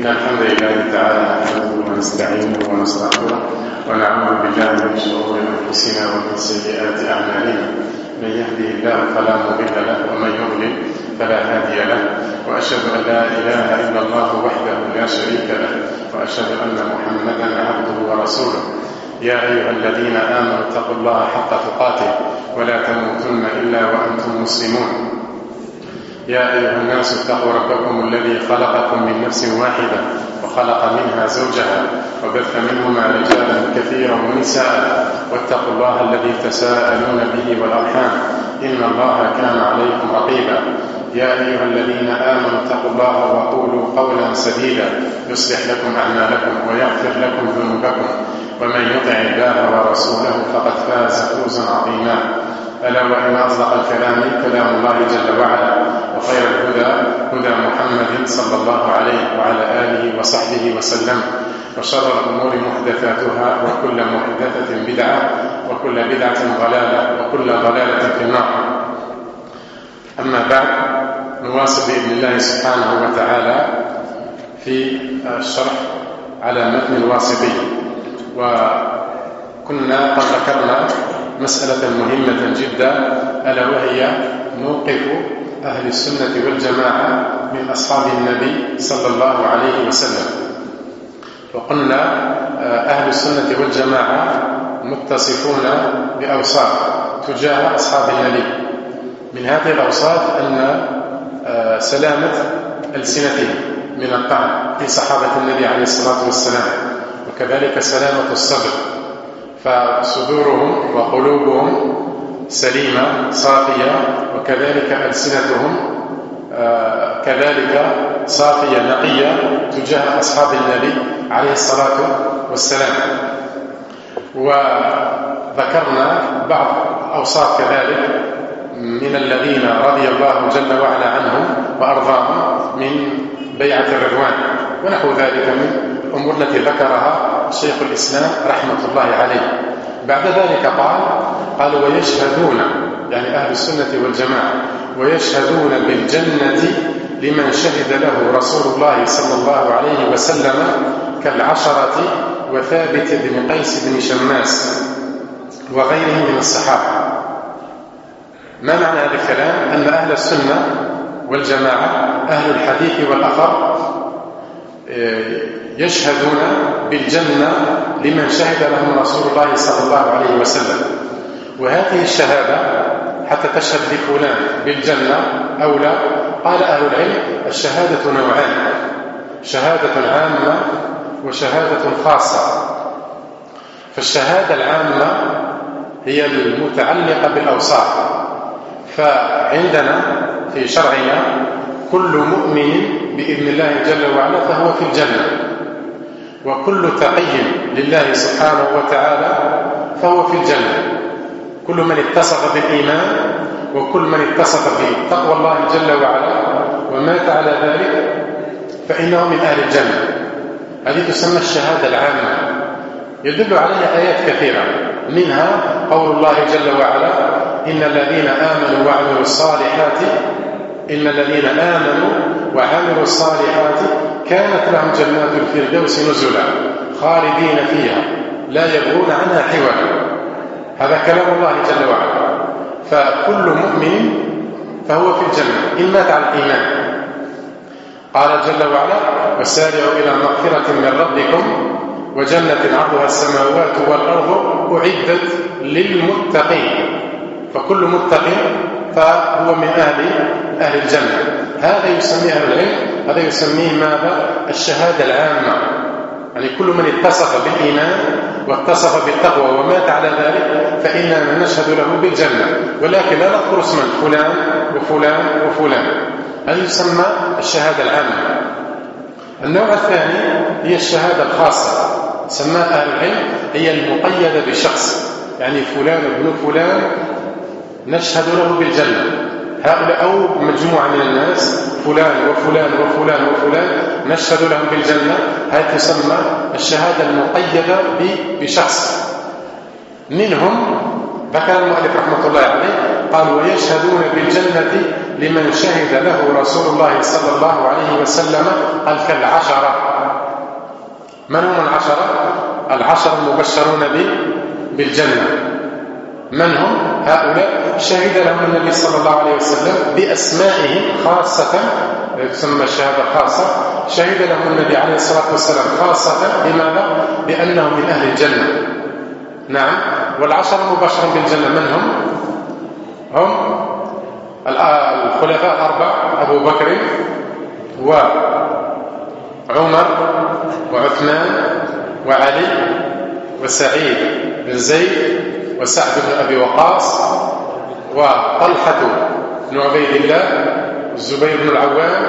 إن الحمد لله تعالى نحمده ونستعينه ونستغفره ونعوذ بالله من شرور أنفسنا ومن سيئات أعمالنا. من يهده الله فلا مضل له ومن يضلل فلا هادي له، وأشهد أن لا إله إلا الله وحده لا شريك له، وأشهد أن محمدا عبده ورسوله. يا أيها الذين آمنوا اتقوا الله حق تقاته ولا تموتن إلا وأنتم مسلمون. يا أيها الناس اتقوا ربكم الذي خلقكم من نفس واحدة وخلق منها زوجها وبث منهما رجالا كثيرا ونساء، واتقوا الله الذي تساءلون به والأرحام إن الله كان عليكم رقيبا. يا أيها الذين آمنوا اتقوا الله وقولوا قولا سديدا يصلح لكم أعمالكم ويغفر لكم ذنوبكم، ومن يطع الله ورسوله فقد فاز فوزا عظيما. ألا وإن أصدق الكلام كلام الله جل وعلا، وخير الهدى هدى محمد صلى الله عليه وعلى آله وصحبه وسلم، وشر الأمور محدثاتها وكل محدثة بدعة وكل بدعة ضلالة وكل ضلالة في النار. أما بعد، نواصل بإذن الله سبحانه وتعالى في الشرح على متن الواسطي، وكنا قد ذكرنا مسألة مهمة جدا، ألا وهي موقف أهل السنة والجماعة من أصحاب النبي صلى الله عليه وسلم. وقلنا أهل السنة والجماعة متصفون بأوصاف تجاه أصحاب النبي. من هذه الأوصاف أن سلامة ألسنتهم من الطعن في صحابة النبي عليه الصلاة والسلام، وكذلك سلامة الصدر، فصدورهم وقلوبهم سليمة صافية، وكذلك ألسنتهم كذلك صافية نقية تجاه أصحاب النبي عليه الصلاة والسلام. وذكرنا بعض أوصاف كذلك من الذين رضي الله جل وعلا عنهم وأرضاهم من بيعة الرضوان ونحو ذلك من الأمور التي ذكرها شيخ الإسلام رحمة الله عليه. بعد ذلك قال ويشهدون، يعني أهل السنة والجماعة، ويشهدون بالجنة لمن شهد له رسول الله صلى الله عليه وسلم كالعشرة وثابت بن قيس بن شماس وغيرهم من الصحابة. ما معنى هذا الكلام؟ أن أهل السنة والجماعة أهل الحديث والأثر يشهدون بالجنة لمن شهد لهم رسول الله صلى الله عليه وسلم. وهذه الشهادة حتى تشهد لفلان بالجنة أو لا، قال أهل العلم الشهادة نوعان: شهادة عامة وشهادة خاصة. فالشهادة العامة هي المتعلقة بالأوصاف، فعندنا في شرعنا كل مؤمن بإذن الله جل وعلا فهو في الجنة، وكل تقي لله سبحانه وتعالى فهو في الجنة. كل من اتصف بالإيمان وكل من اتصف بتقوى الله جل وعلا ومات على ذلك فإنه من أهل الجنة. هذه تسمى الشهادة العامة، يدل عليها آيات كثيرة، منها قول الله جل وعلا: إن الذين آمنوا وعملوا الصالحات كانت لهم جنات الفردوس نزلا خالدين فيها لا يبغون عنها حولا. هذا كلام الله جل وعلا. فكل مؤمن فهو في الجنة إن مات على الإيمان. قال جل وعلا: وسارعوا إلى مغفرة من ربكم وجنة عرضها السماوات والأرض أعدت للمتقين. فكل متق فهو من أهل الجنة. هذا يسميه أهل العلم، هذا يسميه ماذا؟ الشهادة العامة. يعني كل من اتصف بالإيمان واتصف بالتقوى ومات على ذلك فإننا نشهد له بالجنة، ولكن لا نذكر اسما فلان وفلان وفلان. هذا يسمى الشهادة العامة. النوع الثاني هي الشهادة الخاصة، سماها أهل العلم هي المقيدة بشخص، يعني فلان ابن فلان نشهد له بالجنة. هؤلاء أو مجموعة من الناس فلان وفلان وفلان وفلان نشهد لهم بالجنة. هذه تسمى الشهادة المقيدة بشخص. منهم ذكر المؤلف رحمة الله عليه قال: ويشهدون بالجنة لمن شهد له رسول الله صلى الله عليه وسلم قال كالعشرة. من هم العشرة المبشرون بالجنة؟ من هم هؤلاء؟ شهد لهم النبي صلى الله عليه وسلم بأسمائهم خاصة، تسمى الشهادة خاصة. شهد لهم النبي عليه الصلاة والسلام خاصة بماذا؟ بأنهم من أهل الجنة. نعم. والعشرة المبشرون بالجنة من هم؟ هم الخلفاء الأربعة: أبو بكر وعمر وعثمان وعلي وسعيد بن زيد وسعد بن أبي وقاص وطلحة بن عبيد الله والزبير بن العوام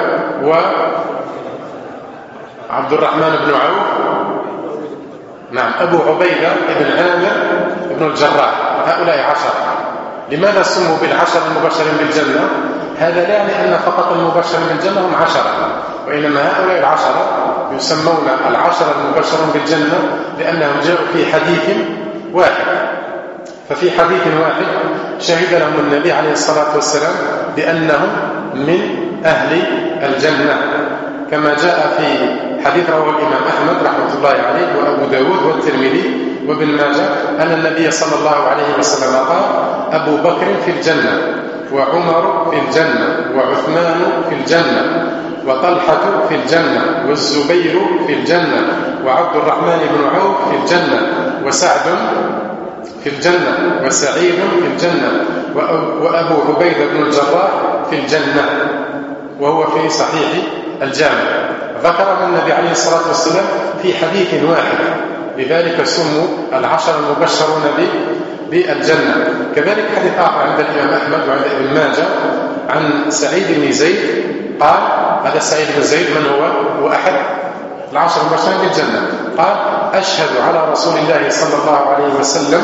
وعبد الرحمن بن عوف. نعم. أبو عبيدة بن عامر بن الجراح. هؤلاء 10. لماذا سموا بالعشر المبشرين بالجنة؟ هذا لا يعني أن فقط المبشرين بالجنة هم 10، وإنما هؤلاء 10 يسمون العشر المبشرون بالجنة لأنهم جاءوا في حديث واحد. ففي حديث واحد شهد لهم النبي عليه الصلاة والسلام بأنهم من أهل الجنة، كما جاء في حديث رواه الإمام أحمد رحمة الله عليه وأبو داود والترمذي وابن ماجه أن النبي صلى الله عليه وسلم قال: أبو بكر في الجنة، وعمر في الجنة، وعثمان في الجنة، وطلحة في الجنة، والزبير في الجنة، وعبد الرحمن بن عوف في الجنة، وسعد في الجنة، وسعيد في الجنة، وأبو عبيدة بن الجراح في الجنة. وهو في صحيح الجامع. ذكر النبي عليه الصلاة والسلام في حديث واحد، لذلك سموا العشر المبشرون بالجنة. كذلك حديث آخر عند الإمام أحمد وعند ابن ماجه عن سعيد بن زيد قال: هذا سعيد بن زيد من هو أحد العشر المبشرين بالجنة. قال: أشهد على رسول الله صلى الله عليه وسلم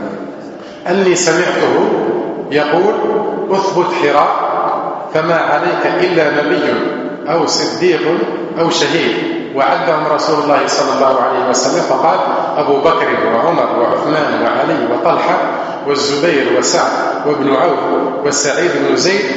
أني سمعته يقول: أثبت حراء فما عليك إلا نبي أو صديق أو شهيد. وعدهم رسول الله صلى الله عليه وسلم فقال: أبو بكر وعمر وعثمان وعلي وطلحة والزبير وسعد وابن عوف وسعيد بن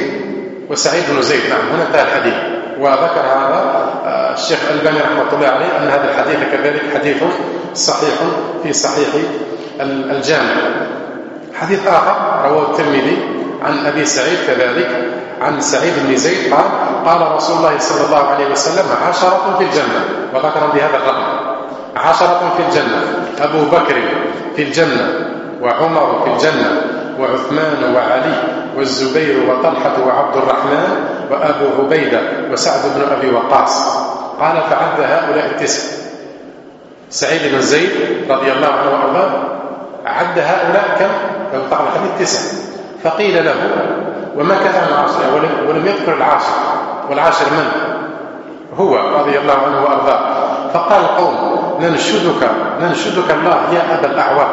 زيد. نعم. هنا انتهى الحديث. وذكر هذا الشيخ الألباني رحمة الله عليه أن هذا الحديث كذلك حديث صحيح في صحيح الجامع. حديث آخر رواه الترمذي عن أبي سعيد كذلك عن سعيد بن زيد قال: قال رسول الله صلى الله عليه وسلم: 10 في الجنة. وذكر بهذا الرقم: 10 في الجنة: أبو بكر في الجنة، وعمر في الجنة، وعثمان وعلي والزبير وطلحة وعبد الرحمن وأبو عبيدة وسعد بن أبي وقاص. قال: فعد هؤلاء 9. سعيد بن زيد رضي الله عنه وأرضاه عد هؤلاء كم؟ لو طعن الحديث 9. فقيل له: وما كان العاشر؟ ولم يذكر العاشر. والعاشر من هو رضي الله عنه وأرضاه؟ فقال القوم: ننشدك الله يا أبا الأعور.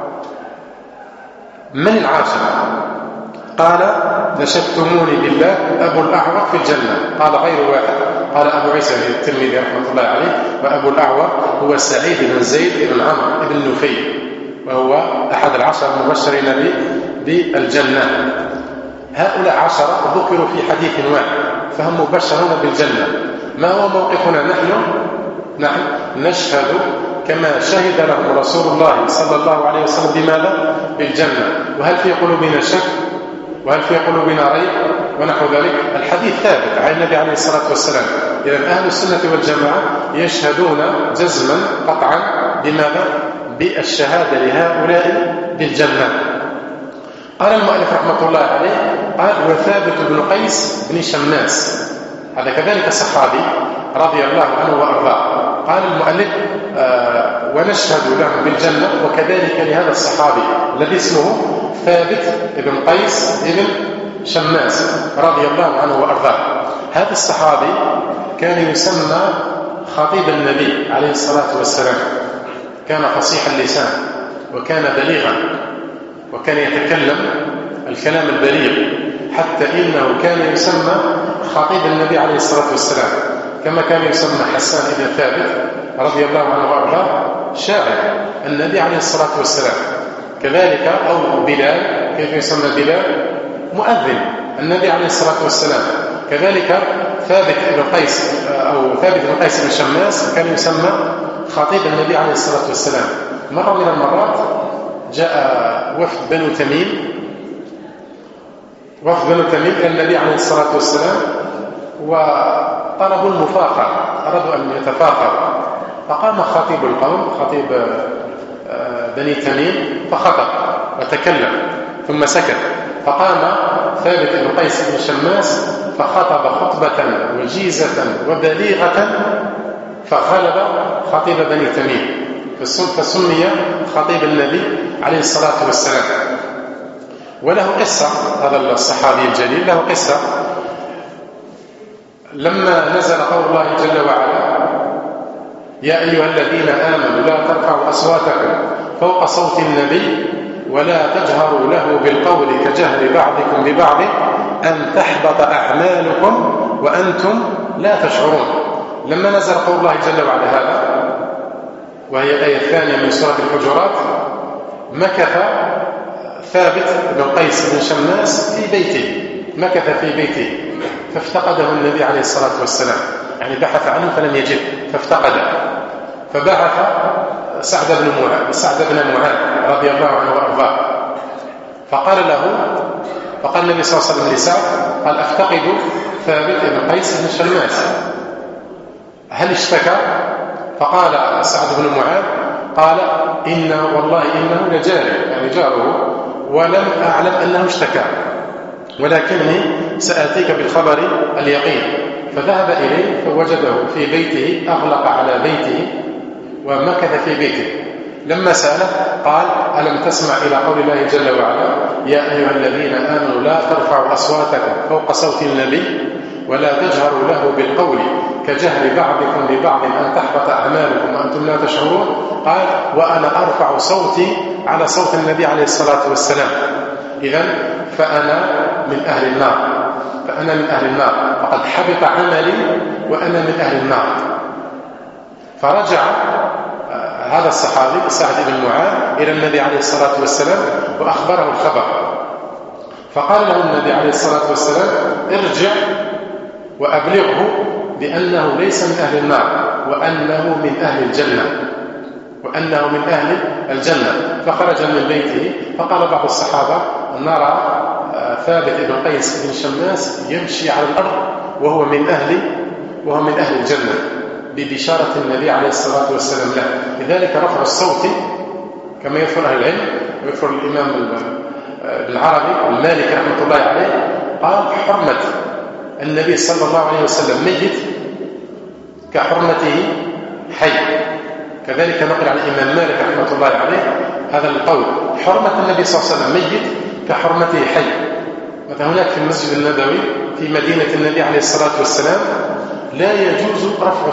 من العاشر؟ قال: نشدتموني بالله أبو الأعور في الجنة. قال: غير واحد. قال أبو عيسى الترمذي رحمة الله عليه: وأبو الأعور هو سعيد بن زيد بن عمرو بن نفيل، وهو أحد العشر المبشرين بالجنة. هؤلاء 10 ذكروا في حديث واحد، فهم مبشرون بالجنة. ما هو موقفنا نحن نشهد كما شهد لهم رسول الله صلى الله عليه وسلم بماذا؟ بالجنة. وهل في قلوبنا شك؟ وهل في قلوبنا ريب؟ ونحو ذلك. الحديث ثابت عن النبي عليه الصلاة والسلام. إذن أهل السنة والجماعة يشهدون جزما قطعا بماذا؟ بالشهادة لهؤلاء بالجنة. قال المؤلف رحمة الله عليه: قال: وثابت بن قيس بن شماس، هذا كذلك صحابي رضي الله عنه وأرضاه. قال المؤلف: ونشهد لهم بالجنة، وكذلك لهذا الصحابي الذي اسمه ثابت بن قيس بن شماس رضي الله عنه وأرضاه. هذا الصحابي كان يسمى خطيب النبي عليه الصلاة والسلام. كان فصيح اللسان، وكان بليغا، وكان يتكلم الكلام البليغ، حتى إنه كان يسمى خطيب النبي عليه الصلاة والسلام، كما كان يسمى حسان بن ثابت رضي الله عنه وأرضاه شاعر النبي عليه الصلاة والسلام. كذلك أو بلال، كيف يسمى بلال؟ مؤذن النبي عليه الصلاة والسلام. كذلك ثابت بن قيس بن شماس كان يسمى خطيب النبي عليه الصلاة والسلام. مرة من المرات جاء وفد بنو تميم إلى النبي عليه الصلاة والسلام وطلبوا المفاخرة، أرادوا أن يتفاخروا. فقام خطيب القوم، خطيب بني تميم، فخطب وتكلم ثم سكت. فقام ثابت بن قيس بن شماس فخطب خطبة وجيزة وبليغة فغلب خطيب بني تميم، فسمي خطيب النبي عليه الصلاة والسلام. وله قصة، هذا الصحابي الجليل له قصة. لما نزل قول الله جل وعلا: يا أيها الذين آمنوا لا ترفعوا أصواتكم فوق صوت النبي ولا تجهروا له بالقول كجهر بعضكم ببعض أن تحبط أعمالكم وأنتم لا تشعرون. لما نزل قول الله جل وعلا هذا، وهي الآية الثانية من سورة الحجرات، مكث ثابت بن قيس بن شماس في بيته، مكث في بيته فافتقده النبي عليه الصلاة والسلام، يعني بحث عنه فلم يجد فافتقده، فبعث سعد بن معاذ رضي الله عنه وأرضاه. فقال النبي صلى الله عليه وسلم لسعد، قال: أفتقد ثابت بن قيس بن شماس، هل اشتكى؟ فقال سعد بن معاذ: قال: والله إنه لجاري، يعني جاره، ولم أعلم أنه اشتكى، ولكني سآتيك بالخبر اليقين. فذهب إليه فوجده في بيته، أغلق على بيته ومكث في بيته. لما سأله قال: ألم تسمع إلى قول الله جل وعلا: يا أيها الذين آمنوا لا ترفعوا أصواتكم فوق صوت النبي ولا تجهروا له بالقول كجهر بعضكم ببعض أن تحبط أعمالكم وأنتم لا تشعرون. قال: وأنا أرفع صوتي على صوت النبي عليه الصلاة والسلام، إذن فأنا من أهل النار، وقد حبط عملي وأنا من أهل النار. فرجع هذا الصحابي سعد بن معاذ إلى النبي عليه الصلاة والسلام وأخبره الخبر. فقال له النبي عليه الصلاة والسلام: ارجع وأبلغه بأنه ليس من أهل النار وأنه من أهل الجنة. فخرج من بيته. فقال بعض الصحابة: نرى ثابت بن قيس بن شماس يمشي على الأرض وهو من أهل الجنة، ببشارة النبي عليه الصلاة والسلام له. لذلك رفع الصوت كما يذكر أهل العلم، ويذكر الإمام العربي المالكي رحمة الله عليه، قال: حرمة النبي صلى الله عليه وسلم ميت كحرمته حي. كذلك نقل عن الإمام مالك رحمة الله عليه هذا القول: حرمة النبي صلى الله عليه وسلم ميت كحرمته حي. مثلا هناك في المسجد النبوي في مدينة النبي عليه الصلاة والسلام لا يجوز رفع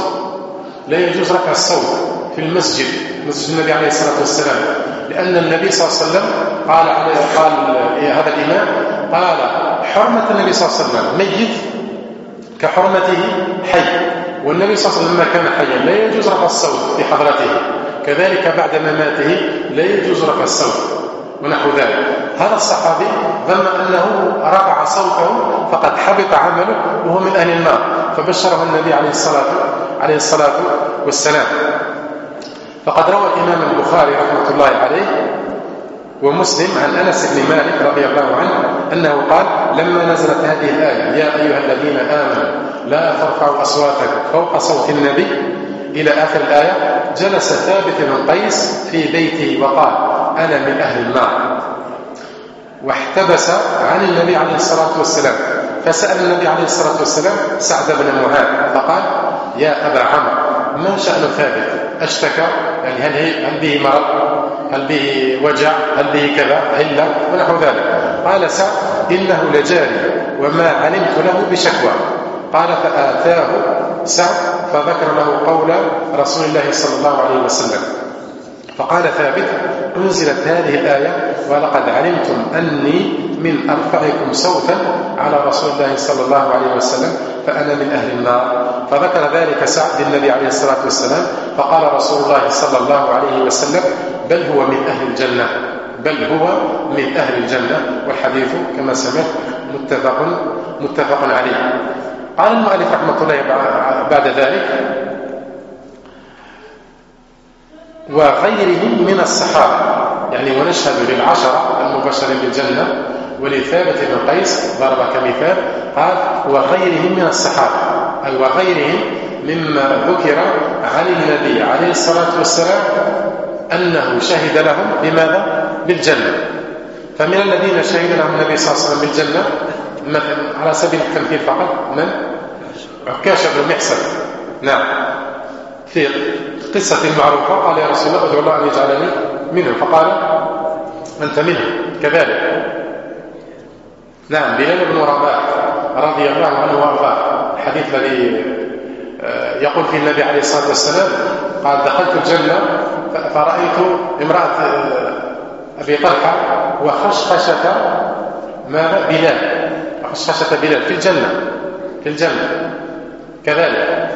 الصوت في مسجد النبي عليه الصلاة والسلام، لأن النبي صلى الله عليه وسلم قال هذا الإمام قال: حرمة النبي صلى الله عليه وسلم ميت كحرمته حي، والنبي صلى الله عليه وسلم لما كان حيا لا يجوز رفع الصوت في حضرته، كذلك بعد مماته لا يجوز رفع الصوت ونحو ذلك. هذا الصحابي ظن أنه رفع صوته فقد حبط عمله وهو من أهل النار، فبشره النبي عليه الصلاة والسلام. فقد روى الإمام البخاري رحمة الله عليه ومسلم عن أنس بن مالك رضي الله عنه أنه قال: لما نزلت هذه الآية: يا أيها الذين آمنوا لا ترفعوا أصواتكم فوق صوت النبي إلى آخر الآية، جلس ثابت بن قيس في بيته وقال: أنا من أهل النار، واحتبس عن النبي عليه الصلاة والسلام. فسأل النبي عليه الصلاة والسلام سعد بن معاذ فقال: يا أبا عمرو، ما شأن ثابت؟ أشتكى؟ يعني هل به مرض؟ هل به وجع؟ هل به كذا؟ علة؟ ونحو ذلك. قال سعد: إنه لجاري وما علمت له بشكوى. قال: فآتاه سعد فذكر له قول رسول الله صلى الله عليه وسلم. فقال ثابت: أنزلت هذه الآية: ولقد علمتم أني من أرفعكم صوتا على رسول الله صلى الله عليه وسلم فأنا من أهل النار. فذكر ذلك سعد للنبي عليه الصلاة والسلام، فقال رسول الله صلى الله عليه وسلم: بل هو من أهل الجنة. والحديث كما سمعت متفق عليه. قال المؤلف رحمة الله بعد ذلك: وغيرهم من الصحابة، يعني ونشهد للعشرة المبشرين بالجنة ولثابت بن قيس ضرب كمثال، قال وغيرهم من الصحابة، أي وغيرهم مما ذكر عن النبي عليه الصلاة والسلام أنه شهد لهم بماذا؟ بالجنة. فمن الذين شهد لهم النبي صلى الله عليه وسلم بالجنة مثلا على سبيل التمثيل فقط من؟ عكاشة بن محصن، نعم، في قصة المعروفة قال يا رسول الله ادعو الله أن يجعلني منهم، فقال أنت منهم كذلك. نعم، بلال بن رباح رضي الله عنه وارضاه، الحديث الذي يقول فيه النبي عليه الصلاة والسلام قال دخلت الجنة فرأيت امرأة أبي طلحة وخشخشة بلال، خشخشة بلال في الجنة كذلك.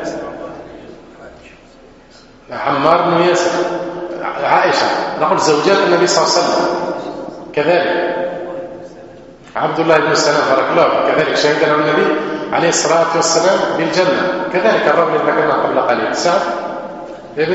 عمار بن ياسر، عائشة، نقول زوجات النبي صلى الله عليه وسلم كذلك، عبد الله بن سلام بارك الله فيك كذلك شهد له النبي عليه الصلاة والسلام بالجنة كذلك. الرجل الذي ذكرنا قبل قليل سعد ابن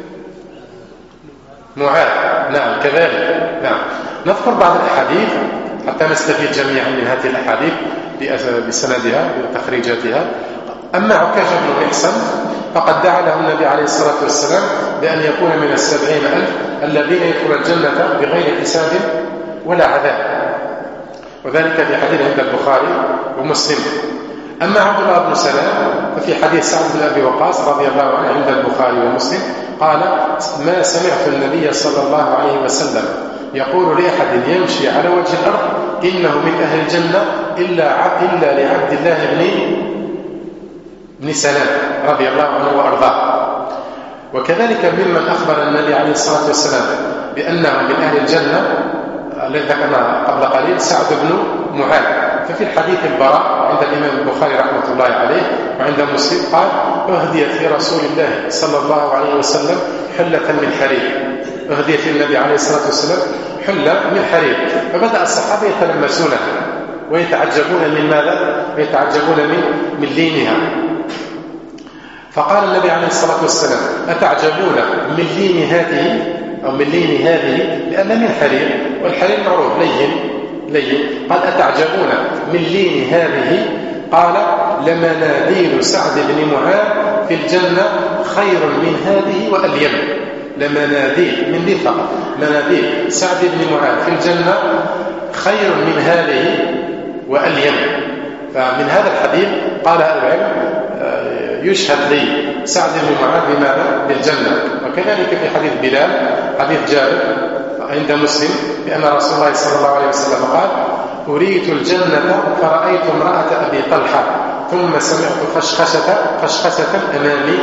معاذ، نعم كذلك. نعم، نذكر بعض الأحاديث حتى نستفيد جميعا من هذه الأحاديث بسندها وتخريجاتها. أما عكاشة بن محصن فقد دعا له النبي عليه الصلاة والسلام بأن يكون من 70,000 الذين يدخلون الجنة بغير حساب ولا عذاب، وذلك في حديث عند البخاري ومسلم. أما عبد الله بن سلام ففي حديث سعد بن أبي وقاص رضي الله عنه عند البخاري ومسلم قال ما سمعت النبي صلى الله عليه وسلم يقول لأحد يمشي على وجه الأرض إنه من أهل الجنة إلا لعبد الله بن سلام رضي الله عنه وأرضاه. وكذلك ممن أخبر النبي عليه الصلاة والسلام بأنه من أهل الجنة الذي ذكرنا قبل قليل سعد بن معاذ. ففي الحديث البراء عند الإمام البخاري رحمة الله عليه وعند مسلم قال أهديت لرسول الله صلى الله عليه وسلم حلة من حرير، أهديت للنبي عليه الصلاة والسلام حلة من حرير، فبدأ الصحابة يتلمسونها ويتعجبون من ماذا؟ ويتعجبون من لينها. فقال النبي عليه الصلاة والسلام أتعجبون من لين هذه أو من لين هذه لأن من حرير، والحرير معروف لين، قال أتعجبون من لين هذه؟ قال لمناديل سعد بن معاذ في الجنة خير من هذه وأليم. لمناديل من ذي فقط، مناديل سعد بن معاذ في الجنة خير من هذه وأليم. فمن هذا الحديث قال العلم يشهد لي سعد بن معاذ بماذا؟ بالجنة. وكذلك في حديث بلال حديث جابر عند مسلم بأن رسول الله صلى الله عليه وسلم قال أريت الجنة فرأيت امرأة أبي طلحة ثم سمعت خشخشة أمامي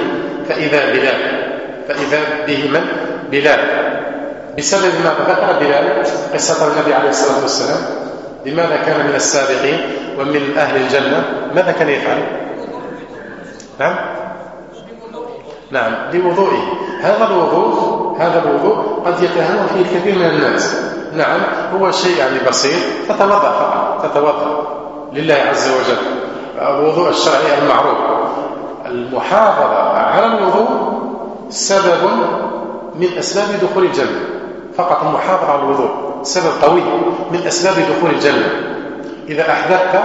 فإذا به من؟ بلال. بسبب ماذا ذكر بلال قصة النبي عليه الصلاة والسلام؟ لماذا كان من السابقين ومن أهل الجنة؟ ماذا كان يفعل؟ نعم لوضوئه. هذا الوضوء قد يتهاون فيه الكثير من الناس. نعم هو شيء يعني بسيط، تتوضأ فقط، تتوضأ لله عز وجل، الوضوء الشرعي المعروف. المحافظة على الوضوء سبب من أسباب دخول الجنة، فقط المحافظة على الوضوء سبب قوي من أسباب دخول الجنة. إذا أحدثت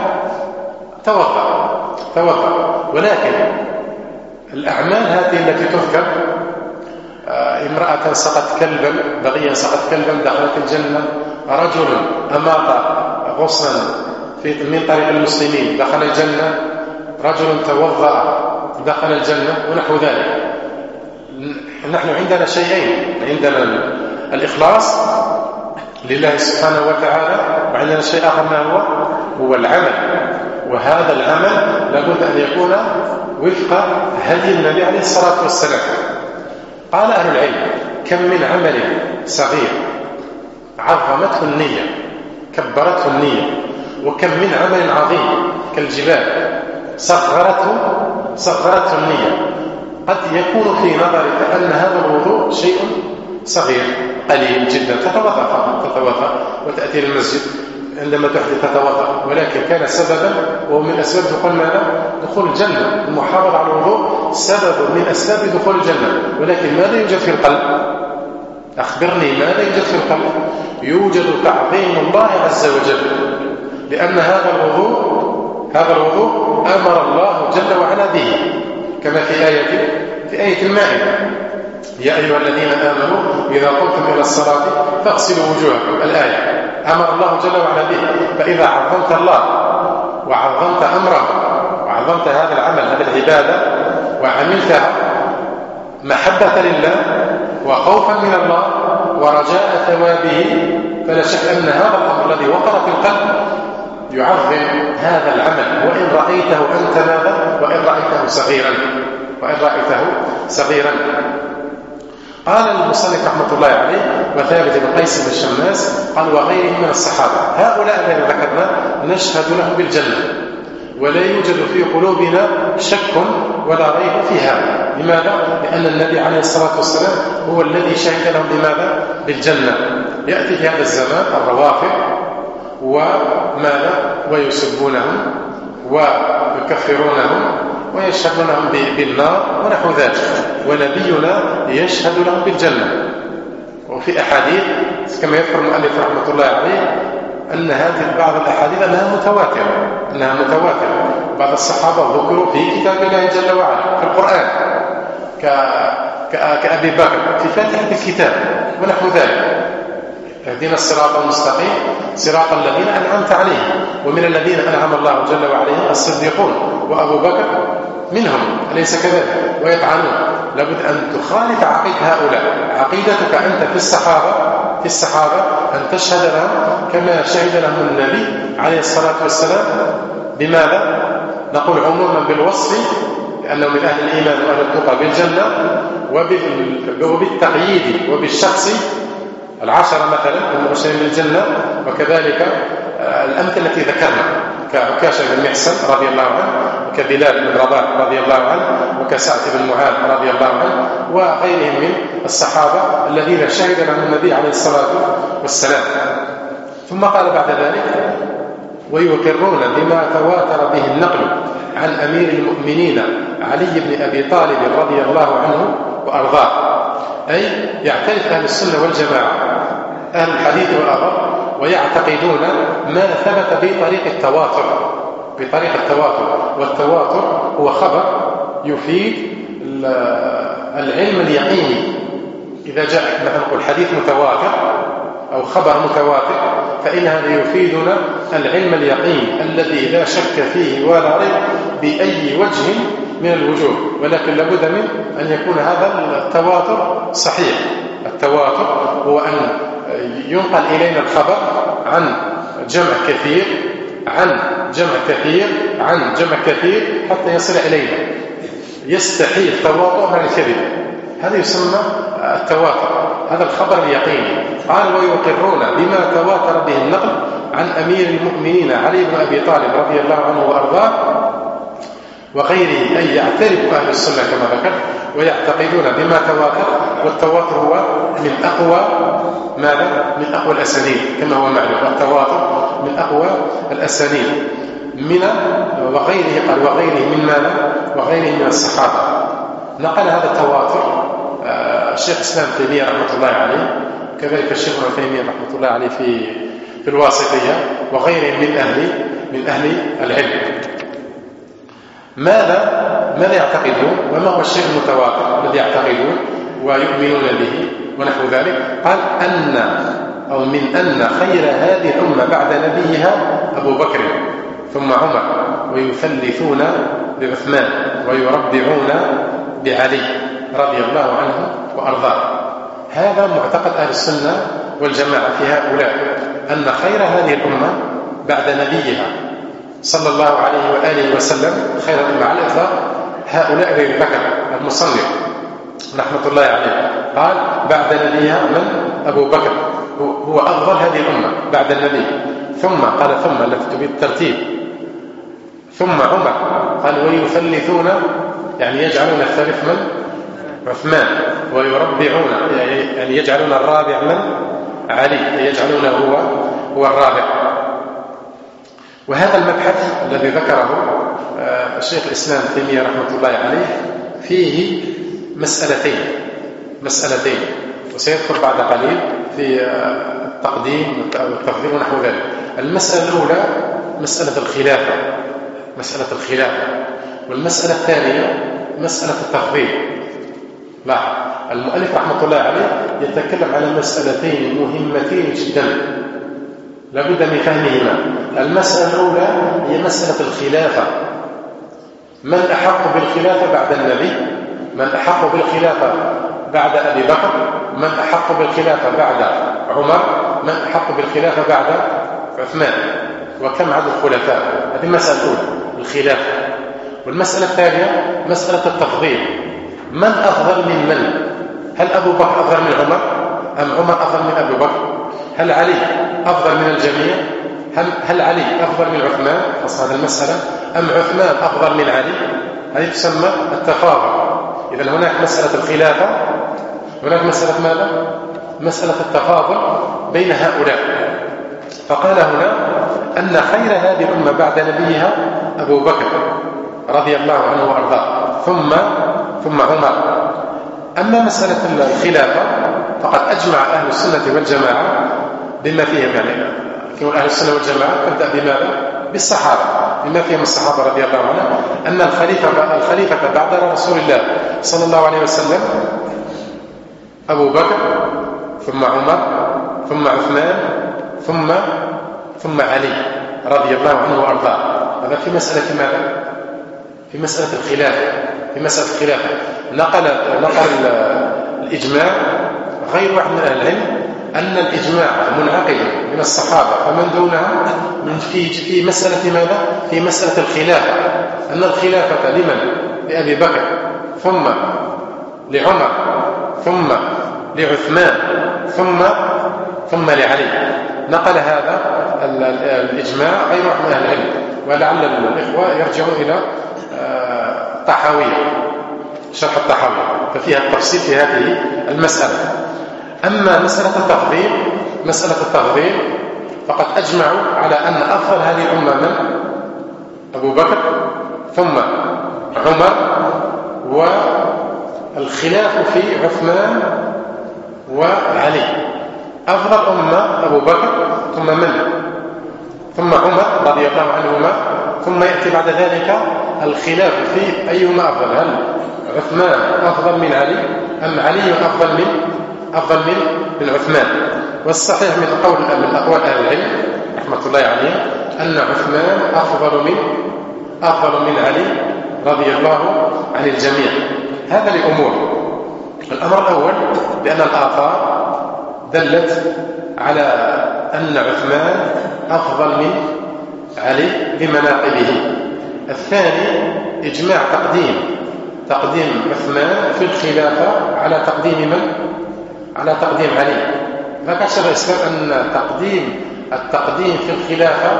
توضأ. ولكن الأعمال هذه التي تذكر امرأة سقط كلبا، بغيا سقط كلبا دخلت الجنة، رجل أماط غصنا من طريق المسلمين دخل الجنة، رجل توضأ دخل الجنة، ونحو ذلك. نحن عندنا شيئين، عندنا الإخلاص لله سبحانه وتعالى، وعندنا شيء آخر ما هو العمل. وهذا العمل لابد أن يكون وفق هدي النبي عليه الصلاة والسلام. قال أهل العلم كم من عمل صغير عظمته النية كبرته النية، وكم من عمل عظيم كالجبال صغرته النية. قد يكون في نظرك أن هذا الوضوء شيء صغير قليل جدا، تتوضأ وتأتي للمسجد عندما تحدث تتوضأ، ولكن كان سببا وهو من أسباب دخول ماذا؟ دخول الجنة. المحافظة على الوضوء سبب من أسباب دخول الجنة، ولكن ماذا يوجد في القلب؟ أخبرني ماذا يوجد في القلب؟ يوجد تعظيم الله عز وجل، لأن هذا الوضوء أمر الله جل وعلا به، كما في آية المائدة: يا أيها الذين آمنوا إذا قمتم إلى الصلاة فاغسلوا وجوهكم. الآية أمر الله جل وعلا به. فإذا عظمت الله وعظمت أمره وعظمت هذا العمل، هذه العبادة، وعملتها محبة لله وخوفا من الله ورجاء ثوابه، فلا شك أن هذا الأمر الذي وقر في القلب يعظم هذا العمل، وإن رأيته أنت ماذا؟ وإن رأيته صغيرا. قال المصنف رحمة الله عليه: وثابت بن قيس بن الشماس قال: وغيره من الصحابة، هؤلاء الذين ذكرنا نشهد لهم بالجنة، ولا يوجد في قلوبنا شك ولا ريب في هذا. لماذا؟ لأن النبي عليه الصلاة والسلام هو الذي شهد لهم بماذا؟ بالجنة. يأتي في هذا الزمان الروافض ويسبونهم ويكفرونهم ويشهدونهم بالنار ونحو ذلك، ونبينا يشهد لهم بالجنة. وفي أحاديث كما يذكر المؤلف رحمة الله عليه أن هذه بعض الأحاديث أنها متواترة. بعض الصحابة ذكروا في كتاب الله جل وعلا في القرآن كأبي بكر في فاتحة الكتاب ونحو ذلك: اهدنا الصراط المستقيم صراط الذين أنعمت عليهم. ومن الذين أنعم الله جل وعلا الصديقون، وأبو بكر منهم، أليس كذلك؟ ويطعنون. لابد أن تخالف عقيدة هؤلاء. عقيدتك أنت في الصحابة أن تشهد لهم كما شهد لهم النبي عليه الصلاة والسلام. بماذا؟ نقول عموما بالوصف، لأنه من أهل الإيمان وأهل التقى بالجنة، وبالتقييد وبالشخص 10 مثلا المبشرين بالجنة، وكذلك الأمثلة التي ذكرنا كعكاشة بن محصن رضي الله عنه، وكبلال بن رباح رضي الله عنه، وكسعد بن معاذ رضي الله عنه، وغيرهم من الصحابة الذين شهد لهم النبي عليه الصلاة والسلام. ثم قال بعد ذلك: ويقرون بما تواتر به النقل عن أمير المؤمنين علي بن أبي طالب رضي الله عنه وأرضاه. أي يعترف أهل السنة والجماعة أهل الحديث والآثار ويعتقدون ما ثبت بطريق التواتر. والتواتر هو خبر يفيد العلم اليقيني. إذا جاء مثلا نقول حديث متواتر أو خبر متواتر، فإن هذا يفيدنا العلم اليقيني الذي لا شك فيه ولا ريب بأي وجه من الوجوه، ولكن لابد من أن يكون هذا التواتر صحيح. التواتر هو أن ينقل إلينا الخبر عن جمع كثير عن جمع كثير حتى يصل إلينا. يستحيل التواتر عن الكذب، هذا يسمى التواتر، هذا الخبر اليقيني. قال: ويقرون بما تواتر به النقل عن أمير المؤمنين علي بن أبي طالب رضي الله عنه وأرضاه وغيره. أي يعترف أهل السنة كما ذكر ويعتقدون بما تواتر، والتواتر هو من أقوى الأسانيد كما هو معلوم. التواتر من أقوى الأسانيد وغيره. قال: وغيره من ماذا؟ وغيره من الصحابة. نقل هذا التواتر الشيخ الإسلام تيمية رحمة الله عليه، كذلك الشيخ ابن تيمية رحمة الله عليه في الواسطية، وغيرهم من أهل العلم. ماذا يعتقدون؟ وما هو الشيء المتواتر الذي يعتقدون ويؤمنون به ونحو ذلك؟ قال: أن خير هذه الأمة بعد نبيها أبو بكر ثم عمر، ويثلثون بعثمان، ويربعون بعلي رضي الله عنه وأرضاه. هذا معتقد أهل السنة والجماعة في هؤلاء، أن خير هذه الأمة بعد نبيها صلى الله عليه وآله وسلم، خير الأمة على الإطلاق، هؤلاء الذين ذكر المصنف رحمة الله عليه. قال: بعد نبيها من؟ أبو بكر، هو أفضل هذه الأمة بعد النبي. ثم قال: ثم التي بالترتيب، ثم عمر. قال: ويثلثون، يعني يجعلون الثالث من؟ عثمان. ويربعون، يعني يجعلون الرابع من؟ علي، يجعلونه هو الرابع. وهذا المبحث الذي ذكره الشيخ الإسلام تيمية رحمة الله عليه فيه مسألتين. وسيذكر بعد قليل في التقديم والتفضيل ونحو ذلك. المسألة الأولى مسألة الخلافة، والمسألة الثانية مسألة التفضيل. لاحظ المؤلف رحمة الله عليه يتكلم على مسألتين مهمتين جدا لابد من فهمهما. المسألة الأولى هي مسألة الخلافة، من أحق بالخلافة بعد النبي، من أحق بالخلافة بعد أبي بكر، من أحق بالخلافة بعد عمر، من أحق بالخلافة بعد عثمان، وكم عدد الخلفاء. هذه المسألة الأولى الخلافة. والمسألة الثانية مسألة التفضيل، من أفضل من من؟ هل أبو بكر أفضل من عمر أم عمر أفضل من أبي بكر؟ هل علي أفضل من الجميع؟ هل علي أفضل من عثمان خاصة هذه المسألة أم عثمان أفضل من علي؟ هذه تسمى التفاضل. إذا هناك مسألة الخلافة، هناك مسألة ماذا؟ مسألة التفاضل بين هؤلاء. فقال هنا أن خير هذه الأمة بعد نبيها أبو بكر رضي الله عنه وأرضاه ثم عمر. أما مسألة الخلافة فقد أجمع أهل السنة والجماعة بما فيهم، يعني يقول أهل السنة والجماعة تبدأ بماذا؟ بالصحابة، بما فيهم الصحابة رضي الله عنهم، أن الخليفة بعد رسول الله صلى الله عليه وسلم أبو بكر ثم عمر ثم عثمان ثم علي رضي الله عنه وأرضاه. هذا في مسألة ماذا؟ في مسألة الخلافة. نقل الإجماع غير واحد من أهل العلم أن الإجماع منعقد من الصحابة فمن دونها في مسألة ماذا؟ في مسألة الخلافة، أن الخلافة لمن؟ لأبي بكر ثم لعمر ثم لعثمان ثم لعلي. نقل هذا الإجماع غير واحد من أهل العلم، ولعل الإخوة يرجعون إلى شرح الطحاوية ففيها التفصيل في هذه المسألة. أما مسألة التفضيل فقد أجمعوا على أن أفضل هذه الأمة من؟ أبو بكر ثم عمر، والخلاف في عثمان وعلي. أفضل أمة أبو بكر ثم عمر رضي الله عنهما، ثم يأتي بعد ذلك الخلاف في أيهما أفضل، هل عثمان أفضل من علي أم علي أفضل من عثمان. والصحيح من أقوال أهل العلم رحمة الله عليه أن عثمان أفضل من علي رضي الله عن الجميع. هذا لأمور. الأمر الأول بأن الآثار دلت على أن عثمان أفضل من علي بمناقبه. الثاني إجماع تقديم عثمان في الخلافة على تقديم من؟ على تقديم علي. ذكر شيخ الإسلام أن التقديم في الخلافة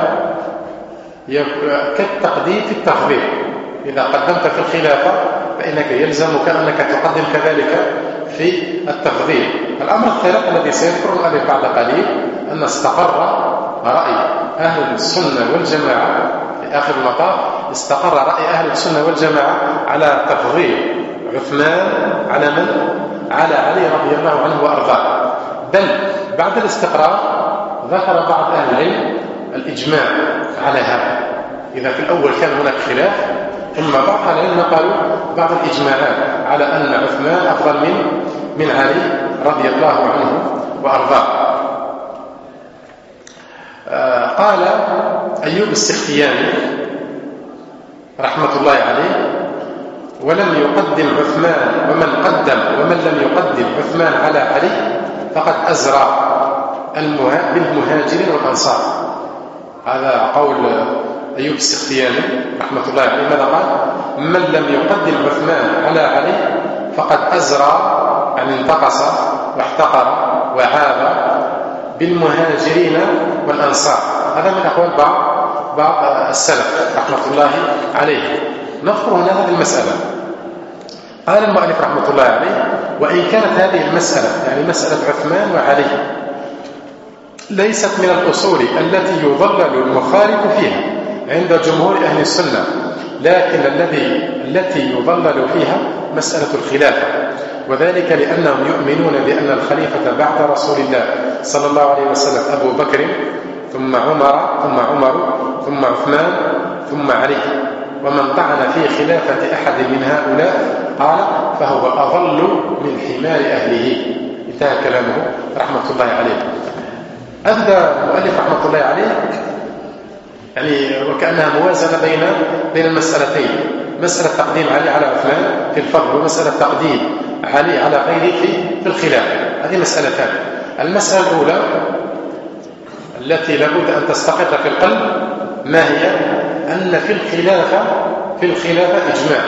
كالتقديم في التفضيل. إذا قدمت في الخلافة فإنك يلزمك أنك تقدم كذلك في التفضيل. الأمر الثالث الذي سيذكره المؤلف بعد قليل أن استقر رأي أهل السنة والجماعة في آخر المطاف، استقر رأي أهل السنة والجماعة على تفضيل عثمان على من؟ على علي رضي الله عنه وأرضاه. بل بعد الاستقرار ذكر بعض أهل العلم الإجماع على هذا. إذا في الأول كان هناك خلاف، ثم بعض أهل العلم قالوا بعض الإجماعات على أن عثمان أفضل من علي رضي الله عنه وأرضاه. قال أيوب السختياني رحمة الله عليه: ولم يقدم عثمان ومن لم يقدم عثمان على علي فقد أزرى بالمهاجرين والأنصار. هذا قول أيوب السختياني رحمة الله عليه. ماذا قال؟ من لم يقدم عثمان على علي فقد أزرى، يعني انتقص واحتقر وعاب بالمهاجرين والأنصار. هذا من أقوال بعض السلف رحمة الله عليه. نذكر هنا هذه المسألة. قال المؤلف رحمة الله عليه: وإن كانت هذه المسألة، يعني مسألة عثمان وعلي، ليست من الأصول التي يضلل المخالف فيها عند جمهور أهل السنة، لكن التي يضلل فيها مسألة الخلافة، وذلك لأنهم يؤمنون بأن الخليفة بعد رسول الله صلى الله عليه وسلم أبو بكر ثم عمر ثم عثمان ثم علي، ومن طعن في خلافة أحد من هؤلاء قال فهو أضل من حمار أهله. انتهى كلامه رحمة الله عليه. أبدأ المؤلف رحمة الله عليه يعني وكأنها موازنة بين المسألتين، مسألة تقديم علي على عثمان في الفضل، ومسألة تقديم علي على غيره في الخلافة. هذه مسألتان. المسألة الأولى التي لابد أن تستقر في القلب ما هي؟ أن في الخلافة إجماع.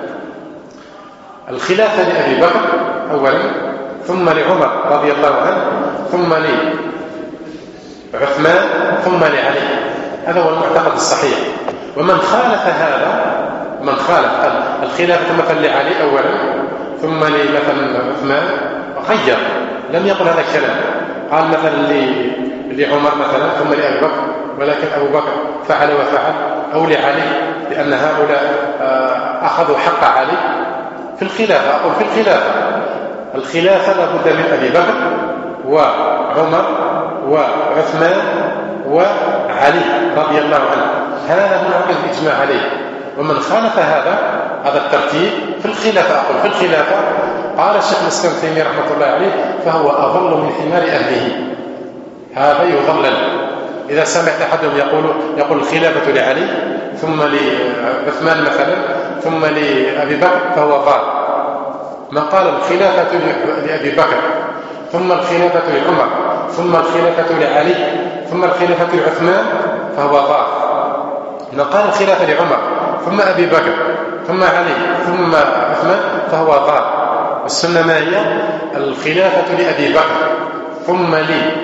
الخلافة لأبي بكر أولا، ثم لعمر رضي الله عنه، ثم لعثمان، ثم لعلي. هذا هو المعتقد الصحيح. ومن خالف هذا، من خالف الخلافة مثلا لعلي أولا ثم مثلا عثمان، غير، لم يقل هذا الكلام، قال مثلا لعمر مثلا ثم لأبي بكر، ولكن أبو بكر فعل وفعل، أو لعلي لأن هؤلاء أخذوا حق علي في الخلافة. أقول في الخلافة لابد من أبي بكر وعمر وعثمان وعلي رضي الله عنه. هذا منعقد الإجماع عليه. ومن خالف هذا الترتيب في الخلافة، أقول في الخلافة، قال الشيخ الإسلام ابن تيمية رحمة الله عليه فهو أضل من حمار أهله. هذا يضلل. إذا سمعت أحدهم يقول الخلافة لعلي ثم لعثمان مثلا ثم لأبي بكر فهو ضال. من قال الخلافة لأبي بكر ثم الخلافة لعمر ثم الخلافة لعلي ثم الخلافة لعثمان فهو ضال. من قال الخلافة لعمر ثم أبي بكر ثم علي ثم عثمان فهو ضال. السنة ما هي؟ الخلافة لأبي بكر ثم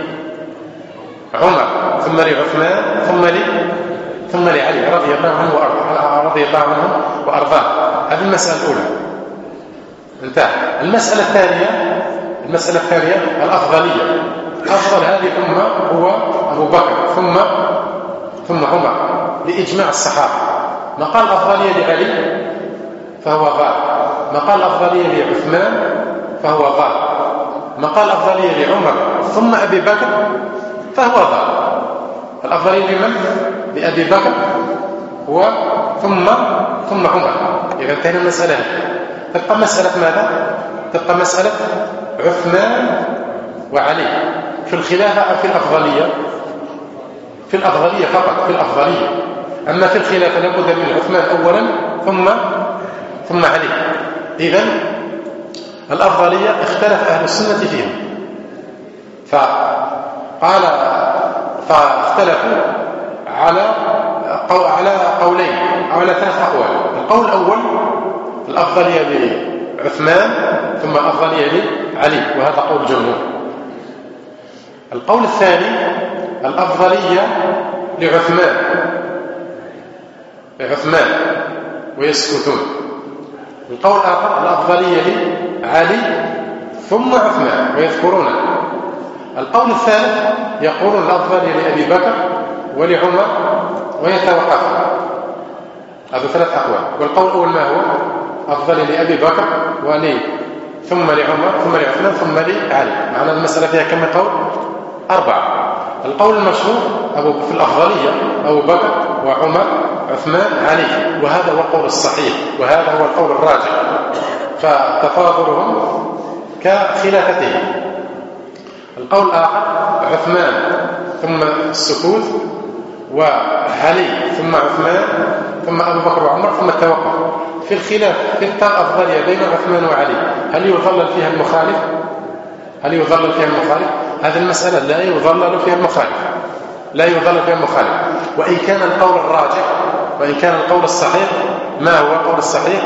لعمر ثم لعثمان ثم لعلي رضي الله عنه وأرضاه. هذه المسألة الأولى. انتهى. المسألة الثانية الأفضلية. أفضل هذه الأمة هو أبو بكر ثم عمر لإجماع الصحابة. ما قال الأفضلية لعلي فهو ضال، ما قال الأفضلية لعثمان فهو ضال، ما قال الأفضلية لعمر ثم أبي بكر فهو ضال. الأفضلية لمن؟ لأبي بكر ثم عمر. إذا انتهينا المسألة. تبقى مسألة ماذا؟ تبقى مسألة عثمان وعلي في الخلافة أو في الأفضلية؟ في الأفضلية فقط، في الأفضلية. أما في الخلافة لابد من عثمان أولا ثم علي. إذن الأفضلية اختلف أهل السنة فيهم، فاختلفوا على قولين أو على 3 أقوال. القول الأول الأفضلية لعثمان ثم الأفضلية لعلي، وهذا قول الجمهور. القول الثاني الأفضلية لعثمان ويسكتون. القول الآخر الأفضلية لعلي ثم عثمان ويذكرونه. القول الثالث يقولون الأفضلية لأبي بكر ولعمر ويتوقفون. هذا 3 أقوال. والقول الأول ما هو؟ أفضلية لأبي بكر ولي ثم لعمر ثم لعثمان ثم لعلي. معنى المسألة فيها كم قول؟ 4. القول المشهور في الأفضلية أبو بكر وعمر عثمان علي، وهذا هو القول الصحيح وهذا هو القول الراجح، فتفاضلهم كخلافتهم. القول الآخر عثمان ثم السكوت، وعلي ثم عثمان ثم أبو بكر وعمر ثم التوقف. في الخلاف في الأفضلية بين عثمان وعلي هل يضلل فيها المخالف؟ هذه المسألة لا يضلل فيها المخالف. وإن كان القول الراجح وإن كان القول الصحيح، ما هو القول الصحيح؟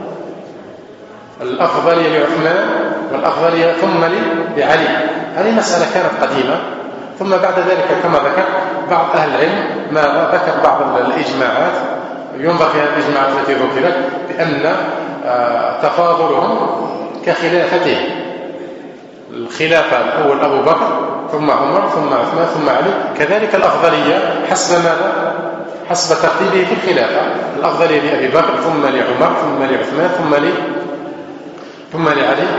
الأفضلية لعثمان والأفضلية ثم لعلي. هذه مسألة كانت قديمة، ثم بعد ذلك كما ذكر بعض أهل العلم ما ذكر بعض الإجماعات، ينظر في هذه الإجماعات التي ذكرت بأن تفاضلهم كخلافتهم. الخلافة الأول أبو بكر ثم عمر ثم عثمان ثم علي. كذلك الأفضلية حسب ماذا؟ حسب ترتيبه في الخلافة. الأفضلية لأبي بكر ثم لعمر ثم لعثمان ثم لعلي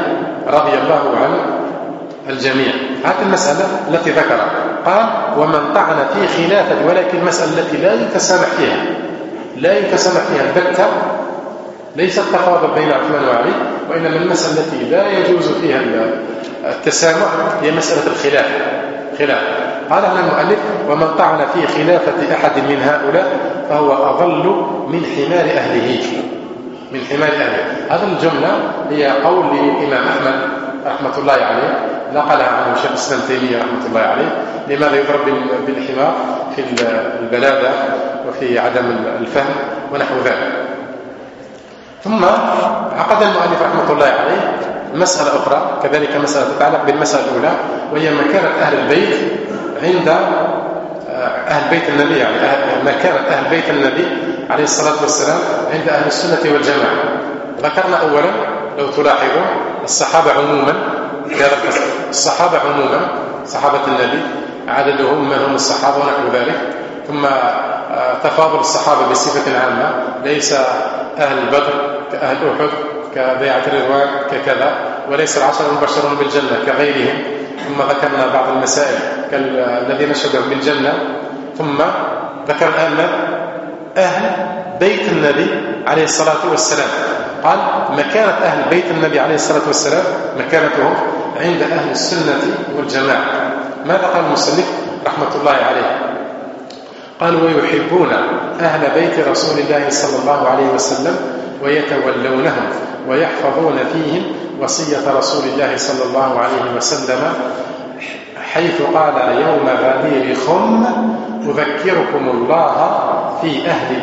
رضي الله عن الجميع. هذه المسألة التي ذكرها قال ومن طعن في خلافة، ولكن المسألة التي لا يتسامح فيها البتة ليست تفاضل بين عثمان وعلي، وإنما المسألة التي لا يجوز فيها التسامح هي مسألة الخلاف. قال هنا المؤلف ومن طعن في خلافة أحد من هؤلاء فهو أضل من حمار أهله. هذا الجملة هي قول للإمام أحمد رحمة الله عليه، نقلها عنه شيخ الإسلام تيمية رحمة الله عليه. لماذا يضرب بالحمار؟ في البلادة وفي عدم الفهم ونحو ذلك. ثم عقد المؤلف رحمة الله عليه مسألة أخرى كذلك، مسألة تتعلق بالمسألة الأولى، وهي مكانة أهل البيت عند أهل بيت النبي، يعني مكانة أهل بيت النبي عليه الصلاة والسلام عند أهل السنة والجماعة. ذكرنا أولا لو تلاحظوا الصحابة عموما في هذا القسم، الصحابة عموما صحابة النبي عددهم من هم الصحابة ونحو ذلك، ثم تفاضل الصحابة بصفة عامة، ليس أهل بدر كأهل أحد كبيعة الرضوان ككذا، وليس العشر المبشرون بالجنة كغيرهم. ثم ذكرنا بعض المسائل كالذين شهدوا بالجنة. ثم ذكر الآن أهل بيت النبي عليه الصلاة والسلام، قال مكانة أهل بيت النبي عليه الصلاة والسلام مكانتهم عند أهل السنة والجماعة. ماذا قال المصنف رحمة الله عليه؟ قال ويحبون أهل بيت رسول الله صلى الله عليه وسلم ويتولونهم ويحفظون فيهم وصية رسول الله صلى الله عليه وسلم، حيث قال يوم غدير خم أذكركم الله في أهل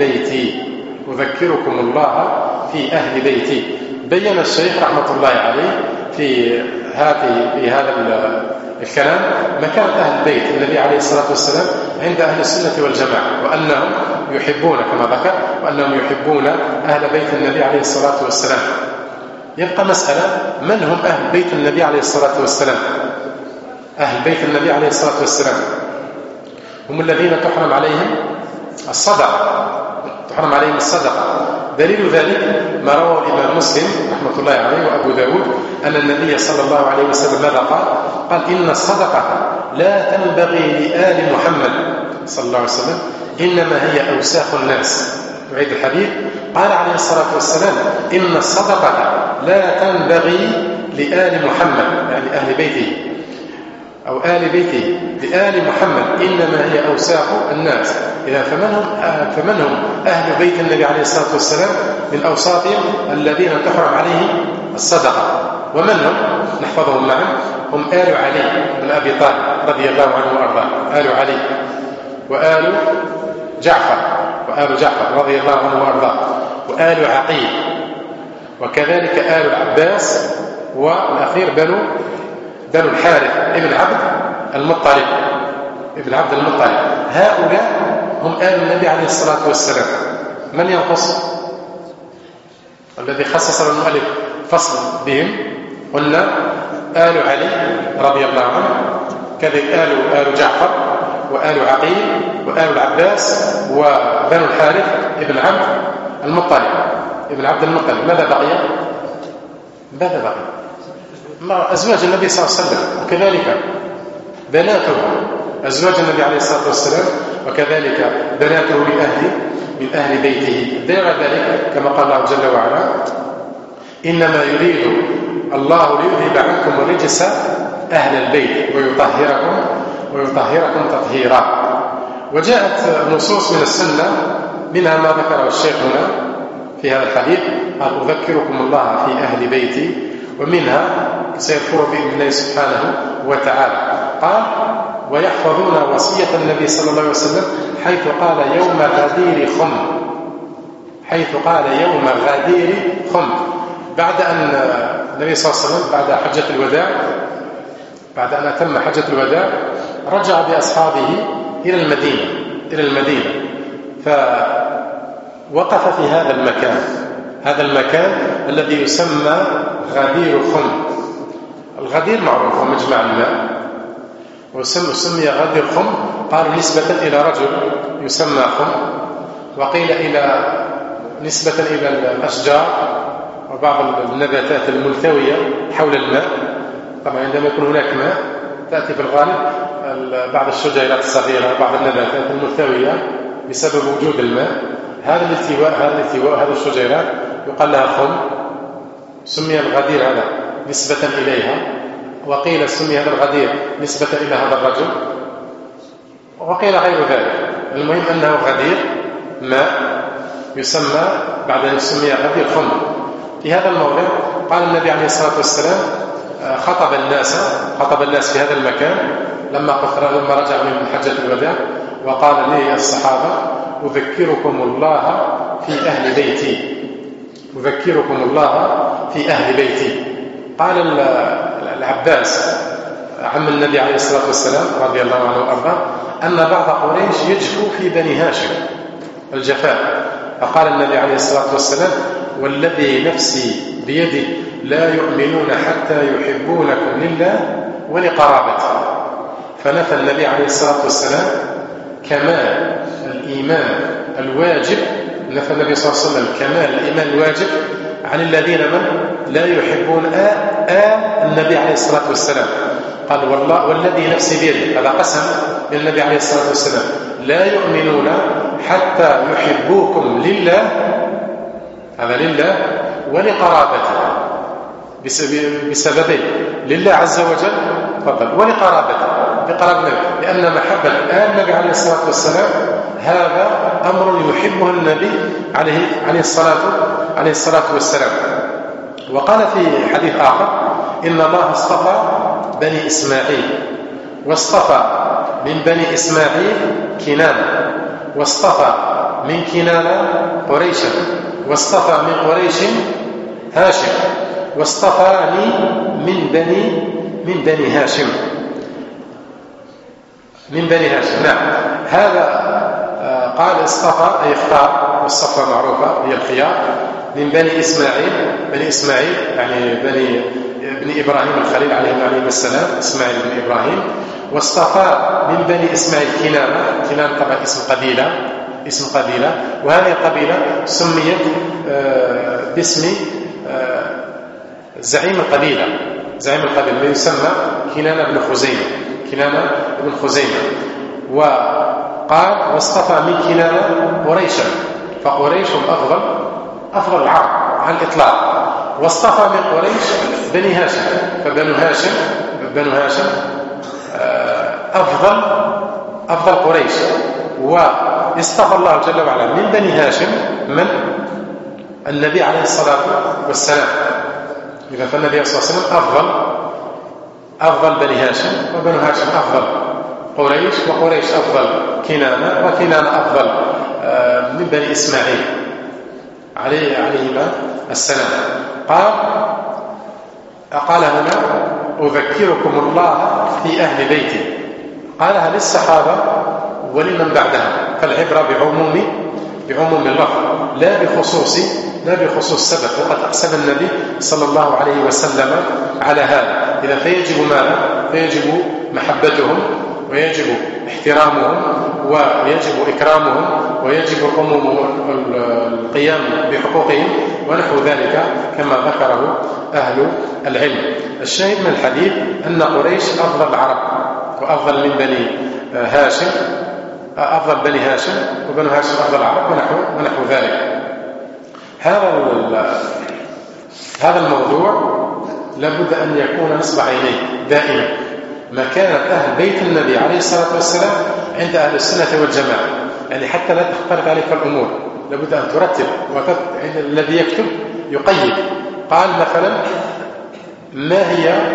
بيتي. بين الشيخ رحمة الله عليه في هذا الكلام مكانة أهل البيت النبي عليه الصلاة والسلام عند أهل السنة والجماعة، وأنهم يحبون كما ذكر، وأنهم يحبون أهل بيت النبي عليه الصلاة والسلام. يبقى مسألة من هم أهل بيت النبي عليه الصلاة والسلام؟ أهل بيت النبي عليه الصلاة والسلام هم الذين تحرم عليهم الصدقة. دليل ذلك ما روى الإمام مسلم رحمة الله عليه وأبو داود أن النبي صلى الله عليه وسلم ماذا قال إن الصدقة لا تنبغي لآل محمد صلى الله عليه وسلم، إنما هي أوساخ الناس. يعيد الحديث، قال عليه الصلاة والسلام إن الصدقة لا تنبغي لآل محمد، يعني أهل بيته أو آل بيته، لآل محمد إنما هي أوساخ الناس. إذا فمن هم أهل بيت النبي عليه الصلاة والسلام؟ من أوساطهم الذين تحرم عليهم الصدقة. ومن هم؟ نحفظهم معا، هم آل علي بن أبي طالب رضي الله عنه وأرضاه، آل علي وآل جعفر رضي الله عنه وأرضاه، وآل عقيل، وكذلك آل العباس، والأخير بنو الحارث ابن عبد المطلب. هؤلاء هم آل النبي عليه الصلاة والسلام. من ينقص؟ الذي خصص المؤلف فصل بهم قلنا آل علي رضي الله عنه، كذلك آل جعفر وآل عقيل وآل العباس وبنو الحارث ابن عبد المطلب. ماذا بقي؟ أزواج النبي صلى الله عليه وسلم، وكذلك بناته أزواج النبي عليه الصلاة والسلام، وكذلك بناته من أهل بيته. دير ذلك كما قال الله جل وعلا إنما يريد الله ليذهب عنكم الرجس أهل البيت ويطهركم تطهيرا. وجاءت نصوص من السنة منها ما ذكره الشيخ هنا في هذا الحديث، قال أذكركم الله في أهل بيتي، ومنها سيذكر بإذن الله سبحانه وتعالى قال ويحفظون وصية النبي صلى الله عليه وسلم حيث قال يوم غدير خم. بعد أن النبي صلى الله عليه وسلم بعد أن أتم حجة الوداع رجع بأصحابه إلى المدينة فوقف في هذا المكان الذي يسمى غدير خم. الغدير معروف ومجمع الماء، وسمي غدير خم قالوا نسبة إلى رجل يسمى خم، وقيل نسبة إلى الأشجار وبعض النباتات الملتوية حول الماء. طبعا عندما يكون هناك ماء تأتي في الغالب بعض الشجيرات الصغيرة، بعض النباتات الملتوية بسبب وجود الماء. هذا الالتواء هذه الشجيرات يقال لها خم. سمي الغدير هذا نسبة إليها، وقيل سمي هذا الغدير نسبة إلى هذا الرجل، وقيل غير ذلك. المهم أنه غدير ماء يسمى بعد أن يسمي غدير خم. في هذا الموضع قال النبي عليه الصلاة والسلام خطب الناس في هذا المكان لما رجع من حجة الوداع، وقال لي الصحابة: أذكركم الله في أهل بيتي، أذكركم الله في أهل بيتي. قال العباس عم النبي عليه الصلاة والسلام رضي الله عنه وأرضاه أن بعض قريش يجفو في بني هاشم الجفاء، فقال النبي عليه الصلاة والسلام: والذي نفسي بيده لا يؤمنون حتى يحبونكم لله ولقرابته. فنفى النبي عليه الصلاة والسلام كمال الإيمان الواجب، نفى النبي صلى الله عليه وسلم كمال الإيمان الواجب عن الذين لا يحبون النبي عليه الصلاة والسلام. قال: والذي نفسي بيده، هذا قسم للنبي عليه الصلاة والسلام، لا يؤمنون حتى يحبوكم لله، هذا لله ولقرابته، بسببين: لله عز وجل فضل، ولقرابته بقرابة النبي، لأن محبة النبي عليه الصلاة والسلام هذا أمر يحبه النبي عليه الصلاة والسلام. وقال في حديث آخر: إن الله اصطفى بني إسماعيل، واصطفى من بني إسماعيل كنانة، واصطفى من كنانة قريشا، واصطفى من قريش هاشم، واصطفاني من بني هاشم. من بني هاشم، نعم. هذا قال اصطفى أي اختار، والصفة معروفة هي الخيار. من بني إسماعيل يعني بني إبراهيم الخليل عليه السلام، إسماعيل بن إبراهيم. واصطفى من بني إسماعيل كنانة طبعا اسم قبيلة، وهذه القبيلة سميت باسم زعيم القبيلة ما يسمى كنانة بن خزيمة. وقال: واصطفى من كنانة قريشا، فقريش أفضل العرب على الإطلاق. واصطفى من قريش بني هاشم، فبنو هاشم أفضل قريش. واصطفى الله جل وعلا من بني هاشم من النبي عليه الصلاة والسلام. إذا فالنبي صلى الله عليه وسلم أفضل بني هاشم، وبنو هاشم أفضل قريش، وقريش أفضل كنانة، وكنانة أفضل من بني إسماعيل عليهما السلام. قال هنا: أذكركم الله في أهل بيتي. قالها للصحابة ولمن بعدها، فالعبرة بعموم اللفظ لا بخصوص السبب. وقد أقسم النبي صلى الله عليه وسلم على هذا. إذا فيجب ماذا؟ فيجب محبتهم، ويجب احترامهم، ويجب إكرامهم، ويجب القيام بحقوقهم ونحو ذلك كما ذكره أهل العلم. الشاهد من الحديث أن قريش أفضل العرب، وأفضل من بني هاشم، أفضل بني هاشم، وبنو هاشم أفضل العرب ونحو ذلك. هذا الموضوع لابد أن يكون نصب عينيه دائما. مكانة أهل بيت النبي عليه الصلاة والسلام عند أهل السنة والجماعة، يعني حتى لا تختلط عليك الأمور، لابد أن ترتب. الذي يكتب يقيد. قال مثلا: ما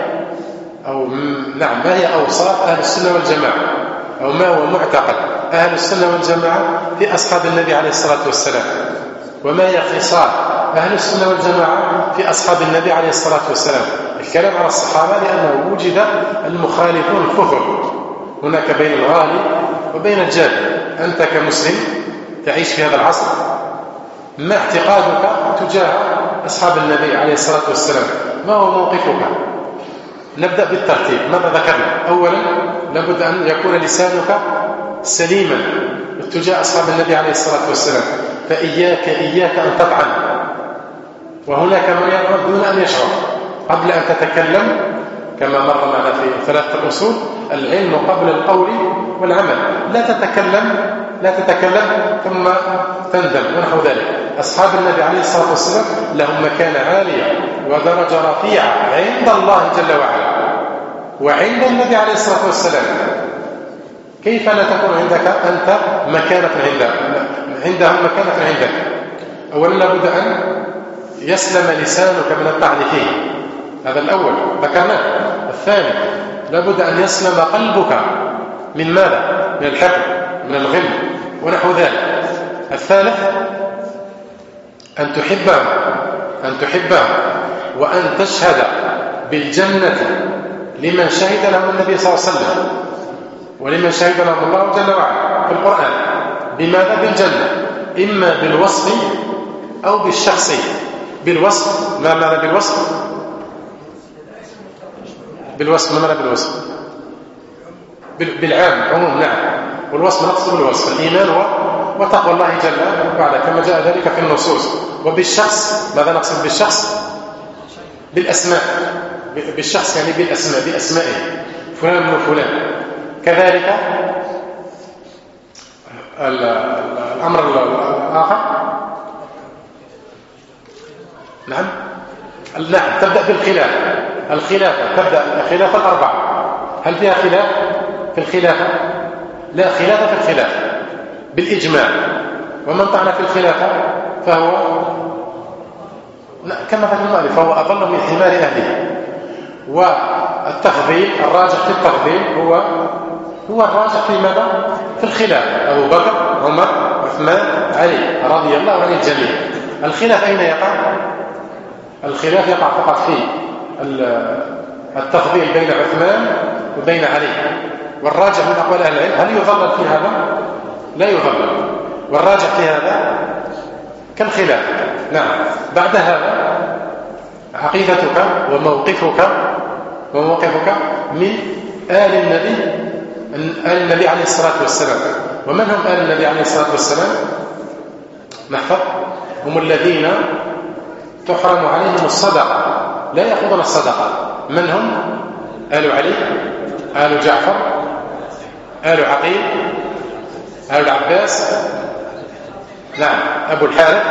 هي أوصاف أهل السنة والجماعة، أو ما هو معتقد أهل السنة والجماعة في أصحاب النبي عليه الصلاة والسلام، وما هي خصال أهل السنة والجماعة في أصحاب النبي عليه الصلاة والسلام. الكلام على الصحابة لأنه وجد المخالفون الكثر هناك بين الغالي وبين الجاهل. أنت كمسلم تعيش في هذا العصر، ما اعتقادك تجاه أصحاب النبي عليه الصلاة والسلام؟ ما هو موقفك؟ نبدأ بالترتيب. ماذا ذكرنا؟ أولا لابد أن يكون لسانك سليما تجاه أصحاب النبي عليه الصلاة والسلام، فإياك أن تطعن وهناك من يقعد دون أن يشعر قبل أن تتكلم، كما مر معنا في ثلاثة الأصول: العلم قبل القول والعمل. لا تتكلم ثم تندم ونحو ذلك. أصحاب النبي عليه الصلاة والسلام لهم مكانة عالية ودرجة رفيعة عند الله جل وعلا وعند النبي عليه الصلاة والسلام. كيف لا تكون عندك أنت مكانة عندهم مكانة عندك؟ أولا لابد أن يسلم لسانك من الطعن فيه، هذا الأول ذكرناه. الثاني لابد أن يسلم قلبك من ماذا؟ من الحقد، من الغل ونحو ذلك. الثالث أن تحبه وأن تشهد بالجنة لمن شهد لهم النبي صلى الله عليه وسلم ولمن شهد لهم الله جل وعلا في القرآن. بماذا؟ بالجنة، إما بالوصف أو بالشخصي. بالوصف، ما معنى بالوصف؟ ما معنى بالوصف؟ بالعام، عموم، نعم. والوصف نقصد بالوصف الإيمان وتقوى الله جل وعلا كما جاء ذلك في النصوص. وبالشخص، ماذا نقصد بالشخص؟ بالأسماء. بالشخص يعني بأسمائه، فلان من فلان. كذلك الأمر الآخر، نعم تبدأ بالخلافة. تبدأ الخلافة الأربعة. هل فيها خلاف في الخلافة؟ لا خلاف في الخلافة بالإجماع. ومن طعن في الخلافة فهو كما قال المؤلف فهو أضل من حمار أهله. والتفضيل الراجح في التفضيل هو الراجح في ماذا؟ في الخلافة: أبو بكر، عمر، عثمان، علي رضي الله عن الجميع. الخلاف أين يقع؟ الخلاف يقع فقط في التفضيل بين عثمان وبين علي. والراجح من أقوال أهل العلم، هل يضلل في هذا؟ لا يضلل. والراجح في هذا كالخلاف. نعم. بعد هذا عقيدتك وموقفك من آل النبي عليه الصلاة والسلام. ومن هم آل النبي عليه الصلاة والسلام؟ نحفظ: هم الذين تحرم عليهم الصدقة، لا يأخذون الصدقة. من هم؟ آل علي، آل جعفر، آل عقيل، آل العباس، نعم، أبو الحارث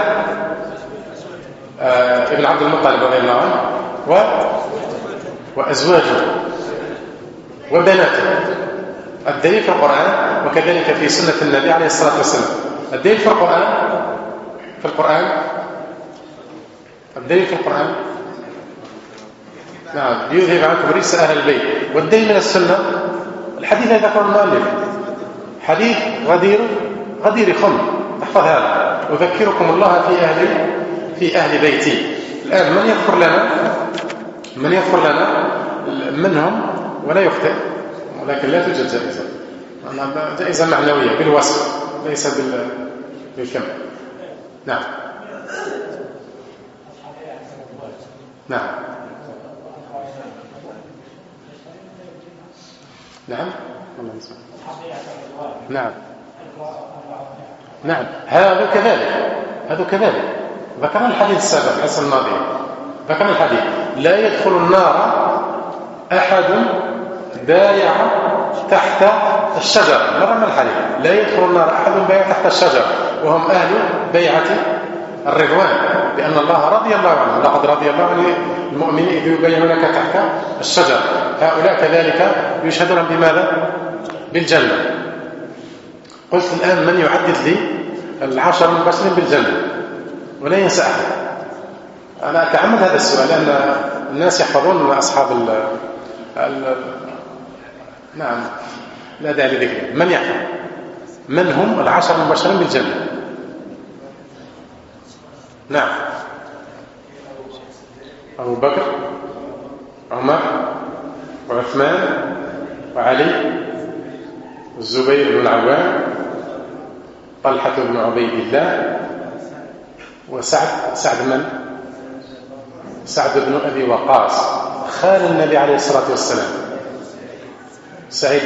ابن عبد المطلب رضي الله عنه وأزواجه وبناته. الدليل في القرآن وكذلك في سنة النبي عليه الصلاة والسلام. الدليل في القرآن نعم: ليذهب عنكم رجس أهل البيت. والدليل من السنة الحديث الذي ذكره المؤلف، حديث غدير خم. احفظ هذا: أذكركم الله في أهل بيتي. الآن من يذكر لنا من هم ولا يخطئ، ولكن لا توجد جائزة. جائزة معنوية بالوصف ليس بالكم. نعم. نعم هذا كذلك ذكرنا الحديث السابق حسن الماضي. ذكرنا الحديث: لا يدخل النار أحد بايع تحت الشجر. مر من الحديث: لا يدخل النار أحد بايع تحت الشجر، وهم أهل بيعة الرضوان، لأن الله رضي الله عنه: لقد رضي الله عن المؤمنين إذ يبايعونك تحت الشجر. هؤلاء كذلك يشهدون بماذا؟ بالجنة. قلت الآن من يعدد لي 10 المبشرين بالجنة ولا ينسى أحد؟ أنا أتعمد هذا السؤال لأن الناس يحفظون أصحاب نعم، لا داعي لذكره. من يحفظ من هم 10 المبشرين بالجنة؟ نعم: أبو بكر، عمر، وعثمان، وعلي، الزبير بن العوام، طلحة بن عبيد الله، وسعد بن أبي وقاص خال النبي عليه الصلاة والسلام. سعيد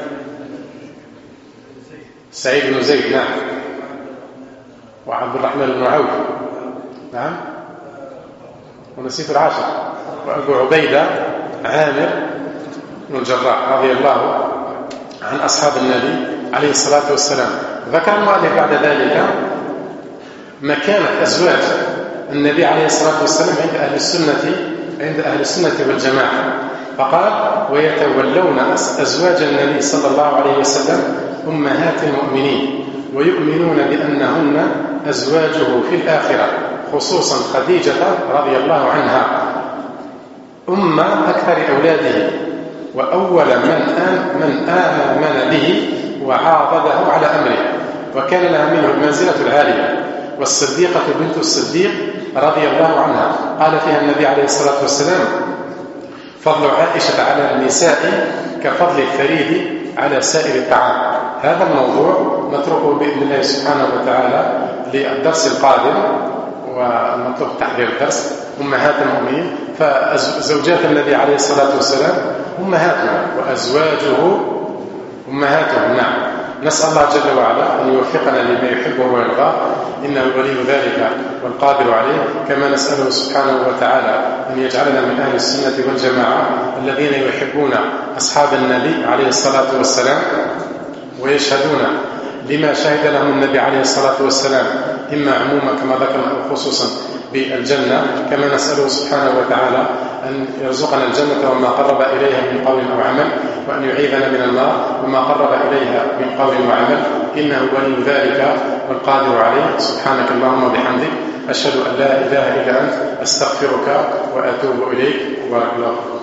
بن زيد، نعم. وعبد الرحمن بن عوف، نعم. ونسيت العاشر، وأبو عبيدة عامر بن الجراح رضي الله عن أصحاب النبي عليه الصلاة والسلام. ذكر المؤلف بعد ذلك مكانة أزواج النبي عليه الصلاة والسلام عند أهل السنة والجماعة، فقال: ويتولون أزواج النبي صلى الله عليه وسلم أمهات المؤمنين ويؤمنون بأنهن أزواجه في الآخرة، خصوصا خديجة رضي الله عنها أم أكثر أولاده، وأول من آمن به وعاضده على أمره، وكان لها منه المنزلة العالية. والصديقة بنت الصديق رضي الله عنها قال فيها النبي عليه الصلاة والسلام: فضل عائشة على النساء كفضل الثريد على سائر الطعام. هذا الموضوع نتركه بإذن الله سبحانه وتعالى للدرس القادم، ونطلب تحضير الدرس. أمهات المؤمنين، فزوجات النبي عليه الصلاة والسلام أمهاتنا وأزواجه أمهاتهم. نعم، نسأل الله جل وعلا أن يوفقنا لما يحبه ويرضاه، إنه ولي ذلك والقادر عليه. كما نسأله سبحانه وتعالى أن يجعلنا من أهل السنة والجماعة الذين يحبون أصحاب النبي عليه الصلاة والسلام ويشهدون لما شهد لهم النبي عليه الصلاة والسلام، إما عموما كما ذكرنا أو خصوصا بالجنة. كما نسأله سبحانه وتعالى أن يرزقنا الجنة وما قرب إليها من قول أو عمل، وأن يعيذنا من النار وما قرب إليها من قول وعمل، إنه ولي ذلك والقادر عليه. سبحانك اللهم وبحمدك، أشهد أن لا إله إلا أنت، أستغفرك وأتوب إليك. بارك الله فيك.